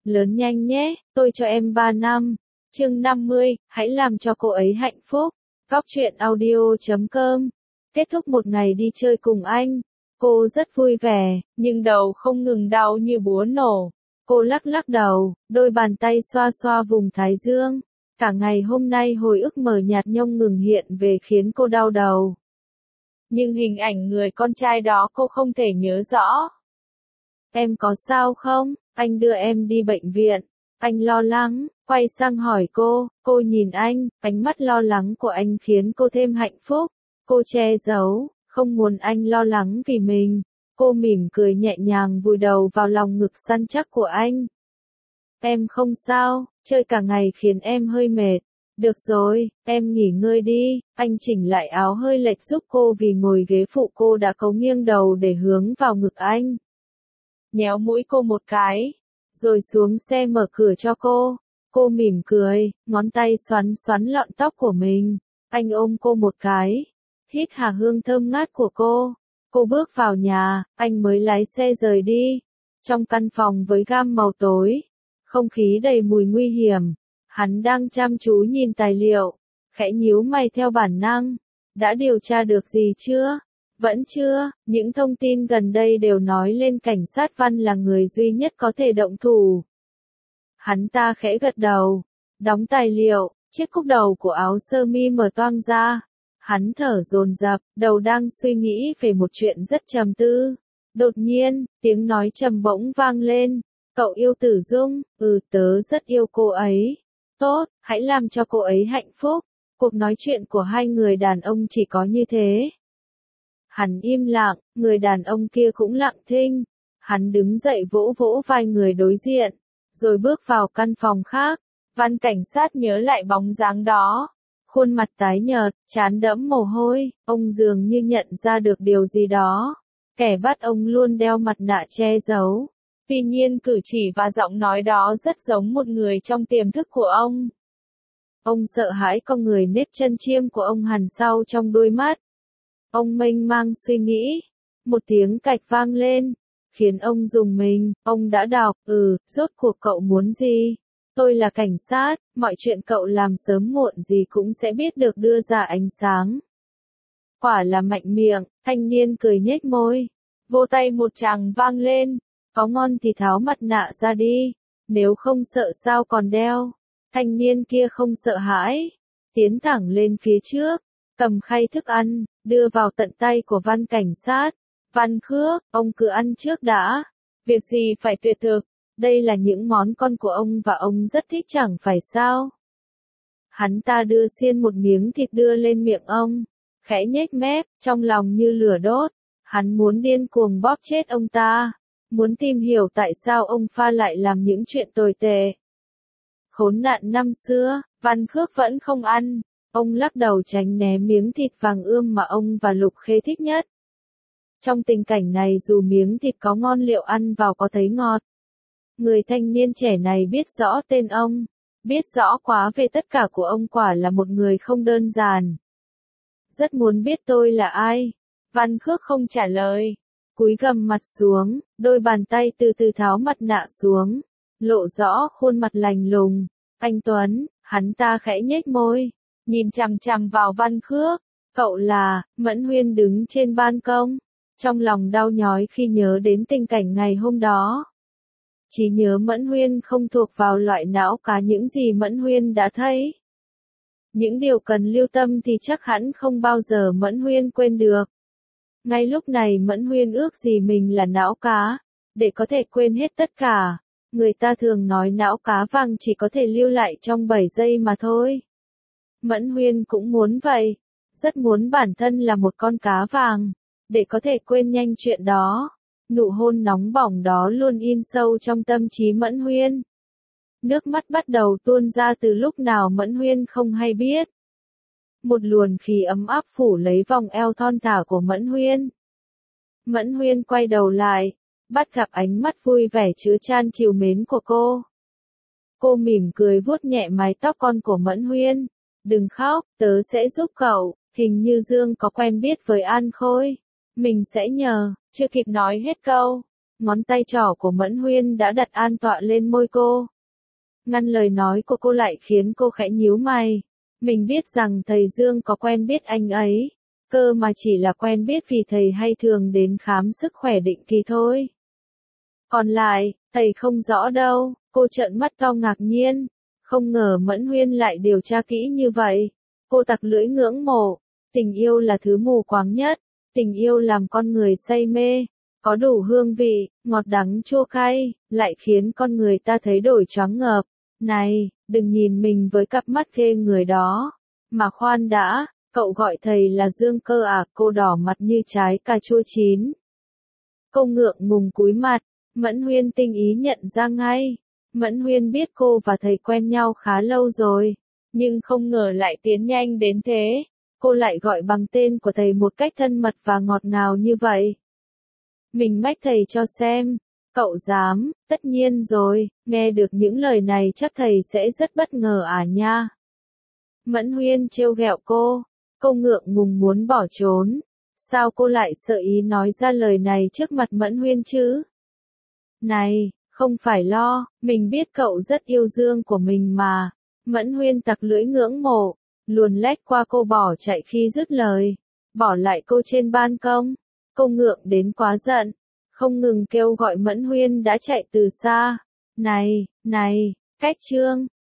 lớn nhanh nhé, tôi cho em 3 năm. Chương 50, hãy làm cho cô ấy hạnh phúc. Góc truyện audio.com. Kết thúc một ngày đi chơi cùng anh, cô rất vui vẻ, nhưng đầu không ngừng đau như búa nổ. Cô lắc lắc đầu, đôi bàn tay xoa xoa vùng thái dương. Cả ngày hôm nay hồi ức mờ nhạt không ngừng hiện về khiến cô đau đầu. Nhưng hình ảnh người con trai đó cô không thể nhớ rõ. Em có sao không? Anh đưa em đi bệnh viện. Anh lo lắng, quay sang hỏi cô nhìn anh, ánh mắt lo lắng của anh khiến cô thêm hạnh phúc. Cô che giấu, không muốn anh lo lắng vì mình. Cô mỉm cười nhẹ nhàng vùi đầu vào lòng ngực săn chắc của anh. Em không sao, chơi cả ngày khiến em hơi mệt. Được rồi, em nghỉ ngơi đi. Anh chỉnh lại áo hơi lệch giúp cô vì ngồi ghế phụ cô đã cấu nghiêng đầu để hướng vào ngực anh. Nhéo mũi cô một cái, rồi xuống xe mở cửa cho cô. Cô mỉm cười, ngón tay xoắn xoắn lọn tóc của mình. Anh ôm cô một cái, hít hà hương thơm ngát của cô. Cô bước vào nhà, anh mới lái xe rời đi. Trong căn phòng với gam màu tối, không khí đầy mùi nguy hiểm. Hắn đang chăm chú nhìn tài liệu, khẽ nhíu mày theo bản năng. Đã điều tra được gì chưa? Vẫn chưa, những thông tin gần đây đều nói lên cảnh sát Văn là người duy nhất có thể động thủ. Hắn ta khẽ gật đầu, đóng tài liệu, chiếc cúc đầu của áo sơ mi mở toang ra. Hắn thở dồn dập, đầu đang suy nghĩ về một chuyện rất trầm tư. Đột nhiên, tiếng nói trầm bỗng vang lên. Cậu yêu Tử Dung? Tớ rất yêu cô ấy. Tốt, hãy làm cho cô ấy hạnh phúc. Cuộc nói chuyện của hai người đàn ông chỉ có như thế. Hắn im lặng, người đàn ông kia cũng lặng thinh. Hắn đứng dậy vỗ vỗ vai người đối diện, rồi bước vào căn phòng khác. Văn cảnh sát nhớ lại bóng dáng đó. Khuôn mặt tái nhợt, trán đẫm mồ hôi, ông dường như nhận ra được điều gì đó. Kẻ bắt ông luôn đeo mặt nạ che giấu. Tuy nhiên cử chỉ và giọng nói đó rất giống một người trong tiềm thức của ông. Ông sợ hãi con người nếp chân chiêm của ông hằn sau trong đôi mắt. Ông mênh mang suy nghĩ. Một tiếng cạch vang lên, khiến ông rùng mình. Ông đã đọc, rốt cuộc cậu muốn gì? Tôi là cảnh sát, mọi chuyện cậu làm sớm muộn gì cũng sẽ biết được đưa ra ánh sáng. Quả là mạnh miệng, thanh niên cười nhếch môi. Vô tay một tràng vang lên. Có ngon thì tháo mặt nạ ra đi. Nếu không sợ sao còn đeo. Thanh niên kia không sợ hãi. Tiến thẳng lên phía trước. Cầm khay thức ăn, đưa vào tận tay của Văn cảnh sát. Văn Khước, ông cứ ăn trước đã. Việc gì phải tuyệt thực. Đây là những món con của ông và ông rất thích chẳng phải sao. Hắn ta đưa xiên một miếng thịt đưa lên miệng ông. Khẽ nhếch mép, trong lòng như lửa đốt. Hắn muốn điên cuồng bóp chết ông ta. Muốn tìm hiểu tại sao ông pha lại làm những chuyện tồi tệ. Khốn nạn năm xưa, Văn Khước vẫn không ăn. Ông lắc đầu tránh né miếng thịt vàng ươm mà ông và Lục Khê thích nhất. Trong tình cảnh này dù miếng thịt có ngon liệu ăn vào có thấy ngọt. Người thanh niên trẻ này biết rõ tên ông. Biết rõ quá về tất cả của ông, quả là một người không đơn giản. Rất muốn biết tôi là ai. Văn Khước không trả lời. Cúi gằm mặt xuống, đôi bàn tay từ từ tháo mặt nạ xuống. Lộ rõ khuôn mặt lạnh lùng. Anh Tuấn, hắn ta khẽ nhếch môi. Nhìn chằm chằm vào Văn Khước. Cậu là, Mẫn Huyên đứng trên ban công. Trong lòng đau nhói khi nhớ đến tình cảnh ngày hôm đó. Chỉ nhớ Mẫn Huyên không thuộc vào loại não cá những gì Mẫn Huyên đã thấy. Những điều cần lưu tâm thì chắc hẳn không bao giờ Mẫn Huyên quên được. Ngay lúc này Mẫn Huyên ước gì mình là não cá, để có thể quên hết tất cả. Người ta thường nói não cá vàng chỉ có thể lưu lại trong 7 giây mà thôi. Mẫn Huyên cũng muốn vậy. Rất muốn bản thân là một con cá vàng, để có thể quên nhanh chuyện đó. Nụ hôn nóng bỏng đó luôn in sâu trong tâm trí Mẫn Huyên. Nước mắt bắt đầu tuôn ra từ lúc nào Mẫn Huyên không hay biết. Một luồng khí ấm áp phủ lấy vòng eo thon thả của Mẫn Huyên. Mẫn Huyên quay đầu lại, bắt gặp ánh mắt vui vẻ chứa chan trìu mến của cô. Cô mỉm cười vuốt nhẹ mái tóc con của Mẫn Huyên. Đừng khóc, tớ sẽ giúp cậu. Hình như Dương có quen biết với An Khôi. Mình sẽ nhờ. Chưa kịp nói hết câu, ngón tay trỏ của Mẫn Huyên đã đặt an tọa lên môi cô. Ngăn lời nói của cô lại khiến cô khẽ nhíu mày. Mình biết rằng thầy Dương có quen biết anh ấy, cơ mà chỉ là quen biết vì thầy hay thường đến khám sức khỏe định kỳ thôi. Còn lại, thầy không rõ đâu, cô trợn mắt to ngạc nhiên. Không ngờ Mẫn Huyên lại điều tra kỹ như vậy. Cô tặc lưỡi ngưỡng mộ. Tình yêu là thứ mù quáng nhất. Tình yêu làm con người say mê. Có đủ hương vị, ngọt đắng chua cay, lại khiến con người ta thấy đổi choáng ngợp. Này, đừng nhìn mình với cặp mắt ghê người đó. Mà khoan đã, cậu gọi thầy là Dương cơ à? Cô đỏ mặt như trái cà chua chín. Cô ngượng ngùng cúi mặt. Mẫn Huyên tinh ý nhận ra ngay. Mẫn Huyên biết cô và thầy quen nhau khá lâu rồi, nhưng không ngờ lại tiến nhanh đến thế. Cô lại gọi bằng tên của thầy một cách thân mật và ngọt ngào như vậy. Mình mách thầy cho xem. Cậu dám? Tất nhiên rồi, nghe được những lời này chắc thầy sẽ rất bất ngờ à nha. Mẫn Huyên trêu ghẹo cô. Cô ngượng ngùng muốn bỏ trốn. Sao cô lại sợ ý nói ra lời này trước mặt Mẫn Huyên chứ? Này, không phải lo, mình biết cậu rất yêu Dương của mình mà. Mẫn Huyên tặc lưỡi ngưỡng mộ, luồn lách qua cô bỏ chạy khi dứt lời. Bỏ lại cô trên ban công. Cô ngượng đến quá giận, không ngừng kêu gọi Mẫn Huyên đã chạy từ xa. Này, cách Trương,